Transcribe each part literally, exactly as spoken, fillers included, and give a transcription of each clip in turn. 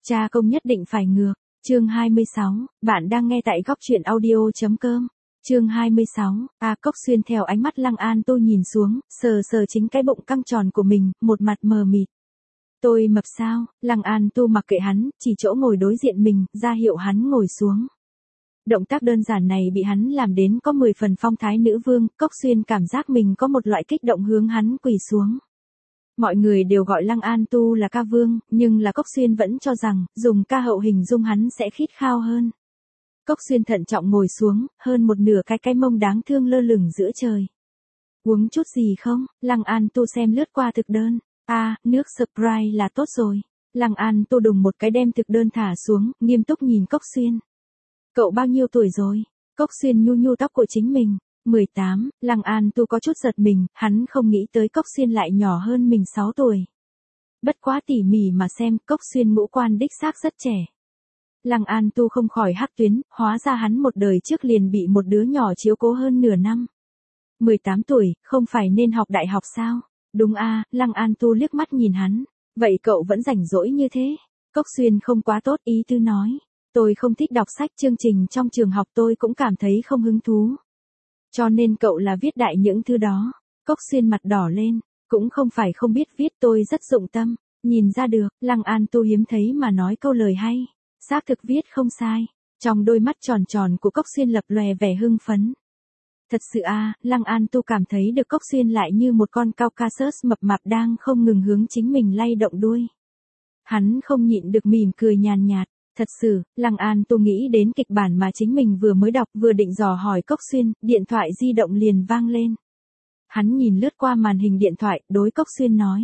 Cha công nhất định phải ngược. Chương hai mươi sáu, bạn đang nghe tại góc truyện audio chấm com. Chương hai mươi sáu, A Cốc Xuyên theo ánh mắt Lăng An Tu nhìn xuống, sờ sờ chính cái bụng căng tròn của mình, một mặt mờ mịt. Tôi mập sao? Lăng An Tu mặc kệ hắn, chỉ chỗ ngồi đối diện mình, ra hiệu hắn ngồi xuống. Động tác đơn giản này bị hắn làm đến có mười phần phong thái nữ vương, Cốc Xuyên cảm giác mình có một loại kích động hướng hắn quỳ xuống. Mọi người đều gọi Lăng An Tu là ca vương, nhưng là Cốc Xuyên vẫn cho rằng, dùng ca hậu hình dung hắn sẽ khít khao hơn. Cốc Xuyên thận trọng ngồi xuống, hơn một nửa cái cái mông đáng thương lơ lửng giữa trời. Uống chút gì không? Lăng An Tu xem lướt qua thực đơn. À, nước Sprite là tốt rồi. Lăng An Tu đùng một cái đem thực đơn thả xuống, nghiêm túc nhìn Cốc Xuyên. Cậu bao nhiêu tuổi rồi? Cốc Xuyên nhu nhu tóc của chính mình. mười tám, Lăng An Tu có chút giật mình, hắn không nghĩ tới Cốc Xuyên lại nhỏ hơn mình sáu tuổi. Bất quá tỉ mỉ mà xem, Cốc Xuyên ngũ quan đích xác rất trẻ. Lăng An Tu không khỏi hắc tuyến, hóa ra hắn một đời trước liền bị một đứa nhỏ chiếu cố hơn nửa năm. mười tám tuổi, không phải nên học đại học sao? Đúng a, Lăng An Tu liếc mắt nhìn hắn. Vậy cậu vẫn rảnh rỗi như thế? Cốc Xuyên không quá tốt ý tư nói. Tôi không thích đọc sách, chương trình trong trường học tôi cũng cảm thấy không hứng thú. Cho nên cậu là viết đại những thứ đó. Cốc Xuyên mặt đỏ lên, cũng không phải không biết viết, tôi rất dụng tâm. Nhìn ra được, Lăng An Tu hiếm thấy mà nói câu lời hay. Xác thực viết không sai. Trong đôi mắt tròn tròn của Cốc Xuyên lập lòe vẻ hưng phấn. Thật sự a, à, Lăng An Tu cảm thấy được Cốc Xuyên lại như một con Caucasus mập mạp đang không ngừng hướng chính mình lay động đuôi. Hắn không nhịn được mỉm cười nhàn nhạt. Thật sự, Lăng An Tu nghĩ đến kịch bản mà chính mình vừa mới đọc, vừa định dò hỏi Cốc Xuyên, điện thoại di động liền vang lên. Hắn nhìn lướt qua màn hình điện thoại, đối Cốc Xuyên nói.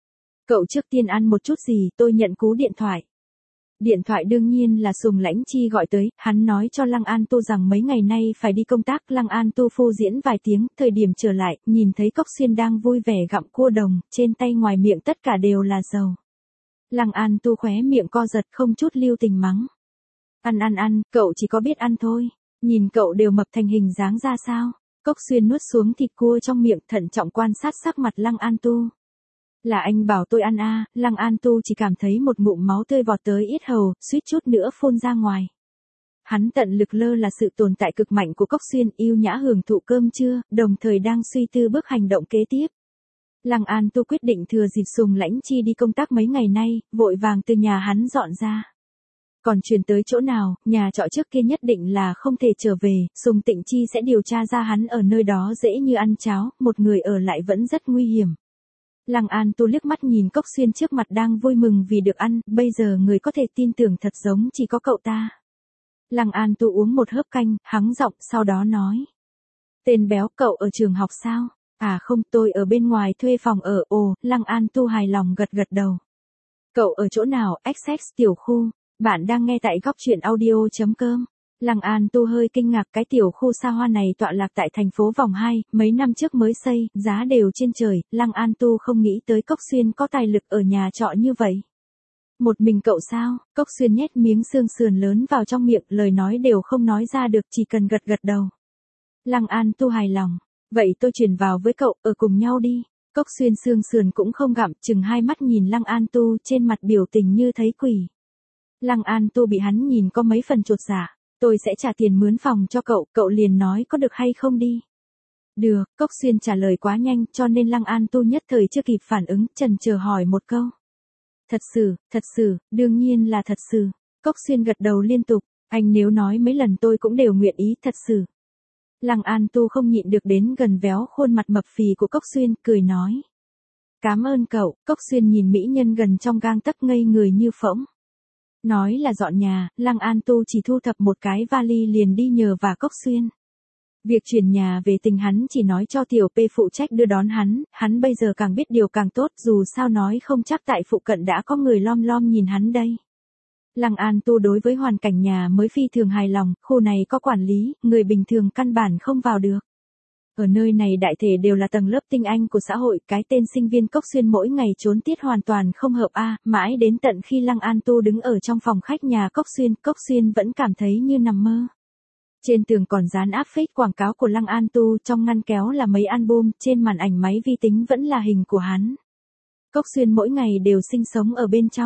Cậu trước tiên ăn một chút gì, tôi nhận cú điện thoại. Điện thoại đương nhiên là Sùng Lãnh Chi gọi tới, hắn nói cho Lăng An Tu rằng mấy ngày nay phải đi công tác. Lăng An Tu phô diễn vài tiếng, thời điểm trở lại, nhìn thấy Cốc Xuyên đang vui vẻ gặm cua đồng, trên tay ngoài miệng tất cả đều là dầu. Lăng An Tu khóe miệng co giật, không chút lưu tình mắng. Ăn ăn ăn, cậu chỉ có biết ăn thôi. Nhìn cậu đều mập thành hình dáng ra sao. Cốc Xuyên nuốt xuống thịt cua trong miệng, thận trọng quan sát sắc mặt Lăng An Tu. Là anh bảo tôi ăn a, à, Lăng An Tu chỉ cảm thấy một ngụm máu tươi vọt tới yết hầu, suýt chút nữa phun ra ngoài. Hắn tận lực lơ là sự tồn tại cực mạnh của Cốc Xuyên, yêu nhã hưởng thụ cơm trưa, đồng thời đang suy tư bước hành động kế tiếp. Lăng An Tu quyết định thừa dịp Sùng Lãnh Chi đi công tác mấy ngày nay, vội vàng từ nhà hắn dọn ra. Còn chuyển tới chỗ nào, nhà trọ trước kia nhất định là không thể trở về, Sùng Tịnh Chi sẽ điều tra ra hắn ở nơi đó dễ như ăn cháo, một người ở lại vẫn rất nguy hiểm. Lăng An Tu liếc mắt nhìn Cốc Xuyên trước mặt đang vui mừng vì được ăn, bây giờ người có thể tin tưởng thật giống chỉ có cậu ta. Lăng An Tu uống một hớp canh, hắng giọng, sau đó nói. Tên béo, cậu ở trường học sao? À không, tôi ở bên ngoài thuê phòng ở. Ồ, Lăng An Tu hài lòng gật gật đầu. Cậu ở chỗ nào? ích ích tiểu khu. Bạn đang nghe tại góc truyện audio chấm com. Lăng An Tu hơi kinh ngạc, cái tiểu khu xa hoa này tọa lạc tại thành phố Vòng hai, mấy năm trước mới xây, giá đều trên trời. Lăng An Tu không nghĩ tới Cốc Xuyên có tài lực ở nhà trọ như vậy. Một mình cậu sao? Cốc Xuyên nhét miếng xương sườn lớn vào trong miệng, lời nói đều không nói ra được, chỉ cần gật gật đầu. Lăng An Tu hài lòng. Vậy tôi chuyển vào với cậu, ở cùng nhau đi. Cốc Xuyên xương sườn cũng không gặm, chừng hai mắt nhìn Lăng An Tu, trên mặt biểu tình như thấy quỷ. Lăng An Tu bị hắn nhìn có mấy phần chột dạ. Tôi sẽ trả tiền mướn phòng cho cậu, cậu liền nói có được hay không đi. Được, Cốc Xuyên trả lời quá nhanh, cho nên Lăng An Tu nhất thời chưa kịp phản ứng, chần chờ hỏi một câu. Thật sự, thật sự, đương nhiên là thật sự. Cốc Xuyên gật đầu liên tục, anh nếu nói mấy lần tôi cũng đều nguyện ý, thật sự. Lăng An Tu không nhịn được đến gần véo khuôn mặt mập phì của Cốc Xuyên, cười nói. Cảm ơn cậu. Cốc Xuyên nhìn mỹ nhân gần trong gang tấc ngây người như phỗng. Nói là dọn nhà, Lăng An Tu chỉ thu thập một cái vali liền đi nhờ vả Cốc Xuyên. Việc chuyển nhà về tình hắn chỉ nói cho Tiểu P phụ trách đưa đón hắn, hắn bây giờ càng biết điều càng tốt, dù sao nói không chắc tại phụ cận đã có người lom lom nhìn hắn đây. Lăng An Tu đối với hoàn cảnh nhà mới phi thường hài lòng, khu này có quản lý, người bình thường căn bản không vào được. Ở nơi này đại thể đều là tầng lớp tinh anh của xã hội, cái tên sinh viên Cốc Xuyên mỗi ngày trốn tiết hoàn toàn không hợp a, mãi đến tận khi Lăng An Tu đứng ở trong phòng khách nhà Cốc Xuyên, Cốc Xuyên vẫn cảm thấy như nằm mơ. Trên tường còn dán áp phích quảng cáo của Lăng An Tu, trong ngăn kéo là mấy album, trên màn ảnh máy vi tính vẫn là hình của hắn. Cốc Xuyên mỗi ngày đều sinh sống ở bên trong.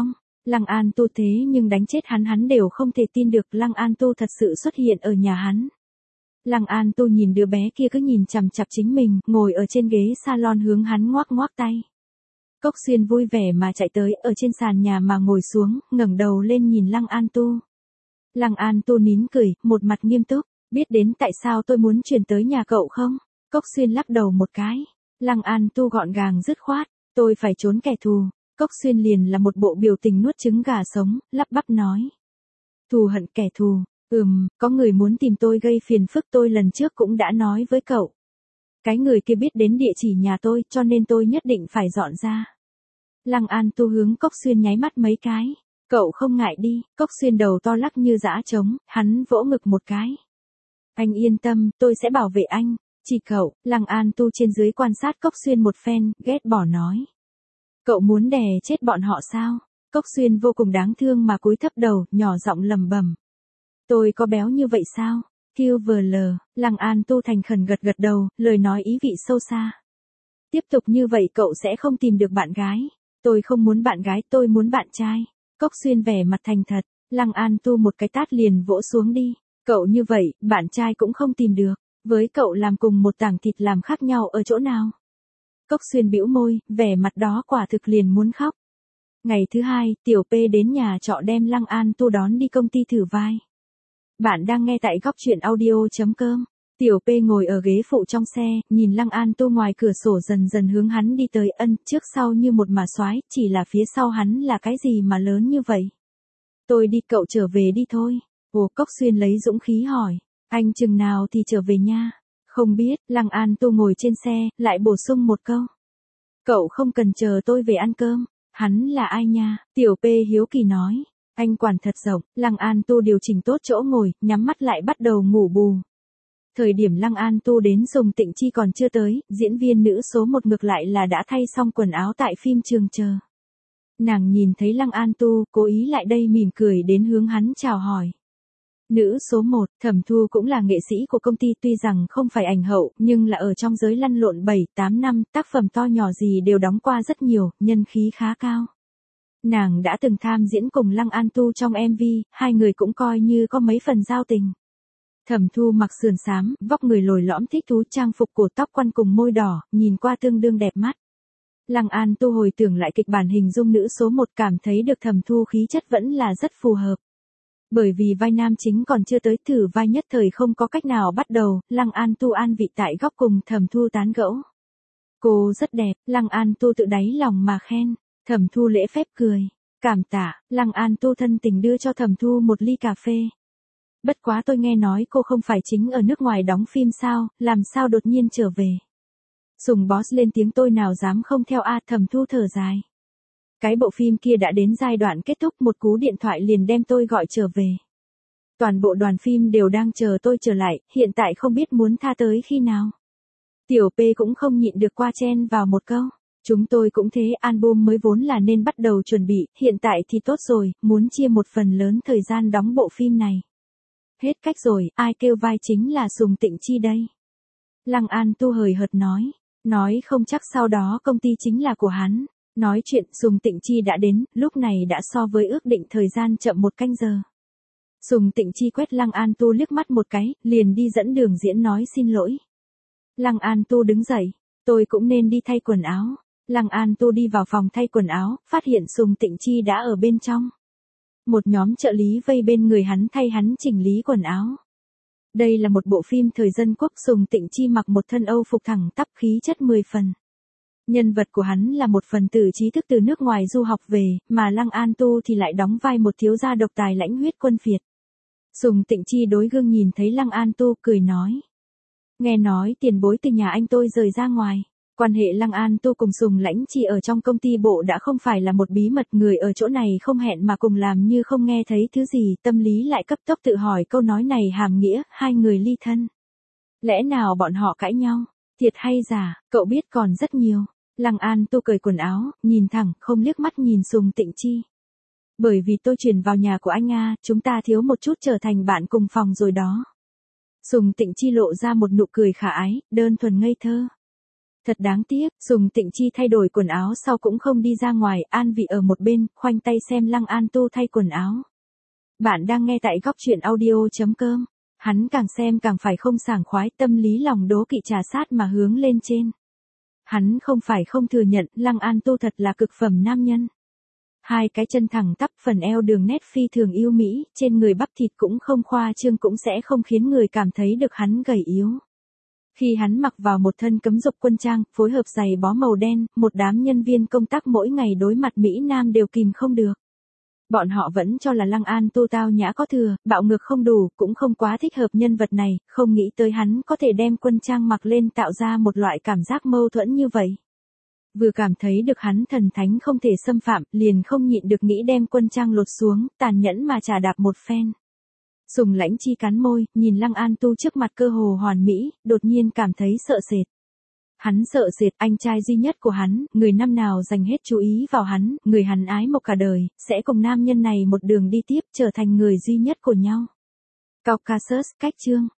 Lăng An Tu thế nhưng đánh chết hắn hắn đều không thể tin được Lăng An Tu thật sự xuất hiện ở nhà hắn. Lăng An Tu nhìn đứa bé kia cứ nhìn chằm chằm chính mình, ngồi ở trên ghế salon hướng hắn ngoác ngoác tay. Cốc Xuyên vui vẻ mà chạy tới, ở trên sàn nhà mà ngồi xuống, ngẩng đầu lên nhìn Lăng An Tu. Lăng An Tu nín cười, một mặt nghiêm túc, biết đến tại sao tôi muốn chuyển tới nhà cậu không? Cốc Xuyên lắc đầu một cái. Lăng An Tu gọn gàng dứt khoát, tôi phải trốn kẻ thù. Cốc Xuyên liền là một bộ biểu tình nuốt trứng gà sống, lắp bắp nói. Thù hận kẻ thù, ừm, có người muốn tìm tôi gây phiền phức, tôi lần trước cũng đã nói với cậu. Cái người kia biết đến địa chỉ nhà tôi, cho nên tôi nhất định phải dọn ra. Lăng An Tu hướng Cốc Xuyên nháy mắt mấy cái. Cậu không ngại đi. Cốc Xuyên đầu to lắc như dã trống, hắn vỗ ngực một cái. Anh yên tâm, tôi sẽ bảo vệ anh. Chỉ cậu. Lăng An Tu trên dưới quan sát Cốc Xuyên một phen, ghét bỏ nói. Cậu muốn đè chết bọn họ sao? Cốc Xuyên vô cùng đáng thương mà cúi thấp đầu, nhỏ giọng lẩm bẩm. Tôi có béo như vậy sao? Kiêu vờ lờ. Lăng An Tu thành khẩn gật gật đầu, lời nói ý vị sâu xa. Tiếp tục như vậy cậu sẽ không tìm được bạn gái. Tôi không muốn bạn gái, tôi muốn bạn trai. Cốc Xuyên vẻ mặt thành thật. Lăng An Tu một cái tát liền vỗ xuống đi. Cậu như vậy, bạn trai cũng không tìm được. Với cậu làm cùng một tảng thịt làm khác nhau ở chỗ nào? Cốc Xuyên bĩu môi, vẻ mặt đó quả thực liền muốn khóc. Ngày thứ hai, Tiểu P đến nhà trọ đem Lăng An Tu đón đi công ty thử vai. Bạn đang nghe tại góc truyện audio chấm com. Tiểu P ngồi ở ghế phụ trong xe, nhìn Lăng An Tu ngoài cửa sổ dần dần hướng hắn đi tới, ân, trước sau như một mà soái, chỉ là phía sau hắn là cái gì mà lớn như vậy? Tôi đi, cậu trở về đi thôi. Ồ, Cốc Xuyên lấy dũng khí hỏi, anh chừng nào thì trở về nha? Không biết. Lăng An Tu ngồi trên xe, lại bổ sung một câu. Cậu không cần chờ tôi về ăn cơm. Hắn là ai nha? Tiểu P hiếu kỳ nói. Anh quản thật rộng. Lăng An Tu điều chỉnh tốt chỗ ngồi, nhắm mắt lại bắt đầu ngủ bù. Thời điểm Lăng An Tu đến Sùng Tịnh Chi còn chưa tới, diễn viên nữ số một ngược lại là đã thay xong quần áo tại phim trường chờ. Nàng nhìn thấy Lăng An Tu, cố ý lại đây mỉm cười đến hướng hắn chào hỏi. Nữ số một, Thẩm Thu cũng là nghệ sĩ của công ty, tuy rằng không phải ảnh hậu, nhưng là ở trong giới lăn lộn bảy tám năm, tác phẩm to nhỏ gì đều đóng qua rất nhiều, nhân khí khá cao. Nàng đã từng tham diễn cùng Lăng An Tu trong em vê, hai người cũng coi như có mấy phần giao tình. Thẩm Thu mặc sườn xám, vóc người lồi lõm thích thú, trang phục cổ tóc quăn cùng môi đỏ, nhìn qua tương đương đẹp mắt. Lăng An Tu hồi tưởng lại kịch bản hình dung nữ số một, cảm thấy được Thẩm Thu khí chất vẫn là rất phù hợp. Bởi vì vai nam chính còn chưa tới, thử vai nhất thời không có cách nào bắt đầu, Lăng An Tu an vị tại góc cùng Thẩm Thu tán gẫu. Cô rất đẹp. Lăng An Tu tự đáy lòng mà khen. Thẩm Thu lễ phép cười. Cảm tạ. Lăng An Tu thân tình đưa cho Thẩm Thu một ly cà phê. Bất quá tôi nghe nói cô không phải chính ở nước ngoài đóng phim sao, làm sao đột nhiên trở về? Sùng Boss lên tiếng, tôi nào dám không theo a. Thẩm Thu thở dài. Cái bộ phim kia đã đến giai đoạn kết thúc, một cú điện thoại liền đem tôi gọi trở về. Toàn bộ đoàn phim đều đang chờ tôi trở lại, hiện tại không biết muốn tha tới khi nào. Tiểu P cũng không nhịn được qua chen vào một câu. Chúng tôi cũng thế, album mới vốn là nên bắt đầu chuẩn bị, hiện tại thì tốt rồi, muốn chia một phần lớn thời gian đóng bộ phim này. Hết cách rồi, ai kêu vai chính là Sùng Tịnh Chi đây? Lăng An Tu hời hợt nói, nói không chắc sau đó công ty chính là của hắn. Nói chuyện, Sùng Tịnh Chi đã đến, lúc này đã so với ước định thời gian chậm một canh giờ. Sùng Tịnh Chi quét Lăng An Tu liếc mắt một cái, liền đi dẫn đường diễn nói xin lỗi. Lăng An Tu đứng dậy, tôi cũng nên đi thay quần áo. Lăng An Tu đi vào phòng thay quần áo, phát hiện Sùng Tịnh Chi đã ở bên trong. Một nhóm trợ lý vây bên người hắn thay hắn chỉnh lý quần áo. Đây là một bộ phim thời dân quốc, Sùng Tịnh Chi mặc một thân Âu phục thẳng tắp, khí chất mười phần. Nhân vật của hắn là một phần tử trí thức từ nước ngoài du học về, mà Lăng An Tu thì lại đóng vai một thiếu gia độc tài lãnh huyết quân phiệt. Sùng Tịnh Chi đối gương nhìn thấy Lăng An Tu, cười nói. Nghe nói tiền bối từ nhà anh tôi rời ra ngoài. Quan hệ Lăng An Tu cùng Sùng Lãnh Chi ở trong công ty bộ đã không phải là một bí mật, người ở chỗ này không hẹn mà cùng làm như không nghe thấy thứ gì, tâm lý lại cấp tốc tự hỏi câu nói này hàm nghĩa, hai người ly thân. Lẽ nào bọn họ cãi nhau? Thiệt hay giả, cậu biết còn rất nhiều. Lăng An Tu cởi quần áo, nhìn thẳng, không liếc mắt nhìn Sùng Tịnh Chi. Bởi vì tôi chuyển vào nhà của anh a, chúng ta thiếu một chút trở thành bạn cùng phòng rồi đó. Sùng Tịnh Chi lộ ra một nụ cười khả ái, đơn thuần ngây thơ. Thật đáng tiếc, Sùng Tịnh Chi thay đổi quần áo sau cũng không đi ra ngoài, An Vị ở một bên, khoanh tay xem Lăng An Tu thay quần áo. Bạn đang nghe tại góc truyện audio.com. Hắn càng xem càng phải không sảng khoái, tâm lý lòng đố kỵ trà sát mà hướng lên trên. Hắn không phải không thừa nhận, Lăng An Tu thật là cực phẩm nam nhân. Hai cái chân thẳng tắp, phần eo đường nét phi thường yêu mỹ, trên người bắp thịt cũng không khoa trương cũng sẽ không khiến người cảm thấy được hắn gầy yếu. Khi hắn mặc vào một thân cấm dục quân trang, phối hợp giày bó màu đen, một đám nhân viên công tác mỗi ngày đối mặt Mỹ Nam đều kìm không được. Bọn họ vẫn cho là Lăng An Tu tao nhã có thừa, bạo ngược không đủ, cũng không quá thích hợp nhân vật này, không nghĩ tới hắn có thể đem quân trang mặc lên tạo ra một loại cảm giác mâu thuẫn như vậy. Vừa cảm thấy được hắn thần thánh không thể xâm phạm, liền không nhịn được nghĩ đem quân trang lột xuống, tàn nhẫn mà trà đạp một phen. Sùng Lãnh Chi cắn môi, nhìn Lăng An Tu trước mặt cơ hồ hoàn mỹ, đột nhiên cảm thấy sợ sệt. Hắn sợ sệt, anh trai duy nhất của hắn, người năm nào dành hết chú ý vào hắn, người hắn ái mộ cả đời, sẽ cùng nam nhân này một đường đi tiếp, trở thành người duy nhất của nhau. Caucasus, cách chương.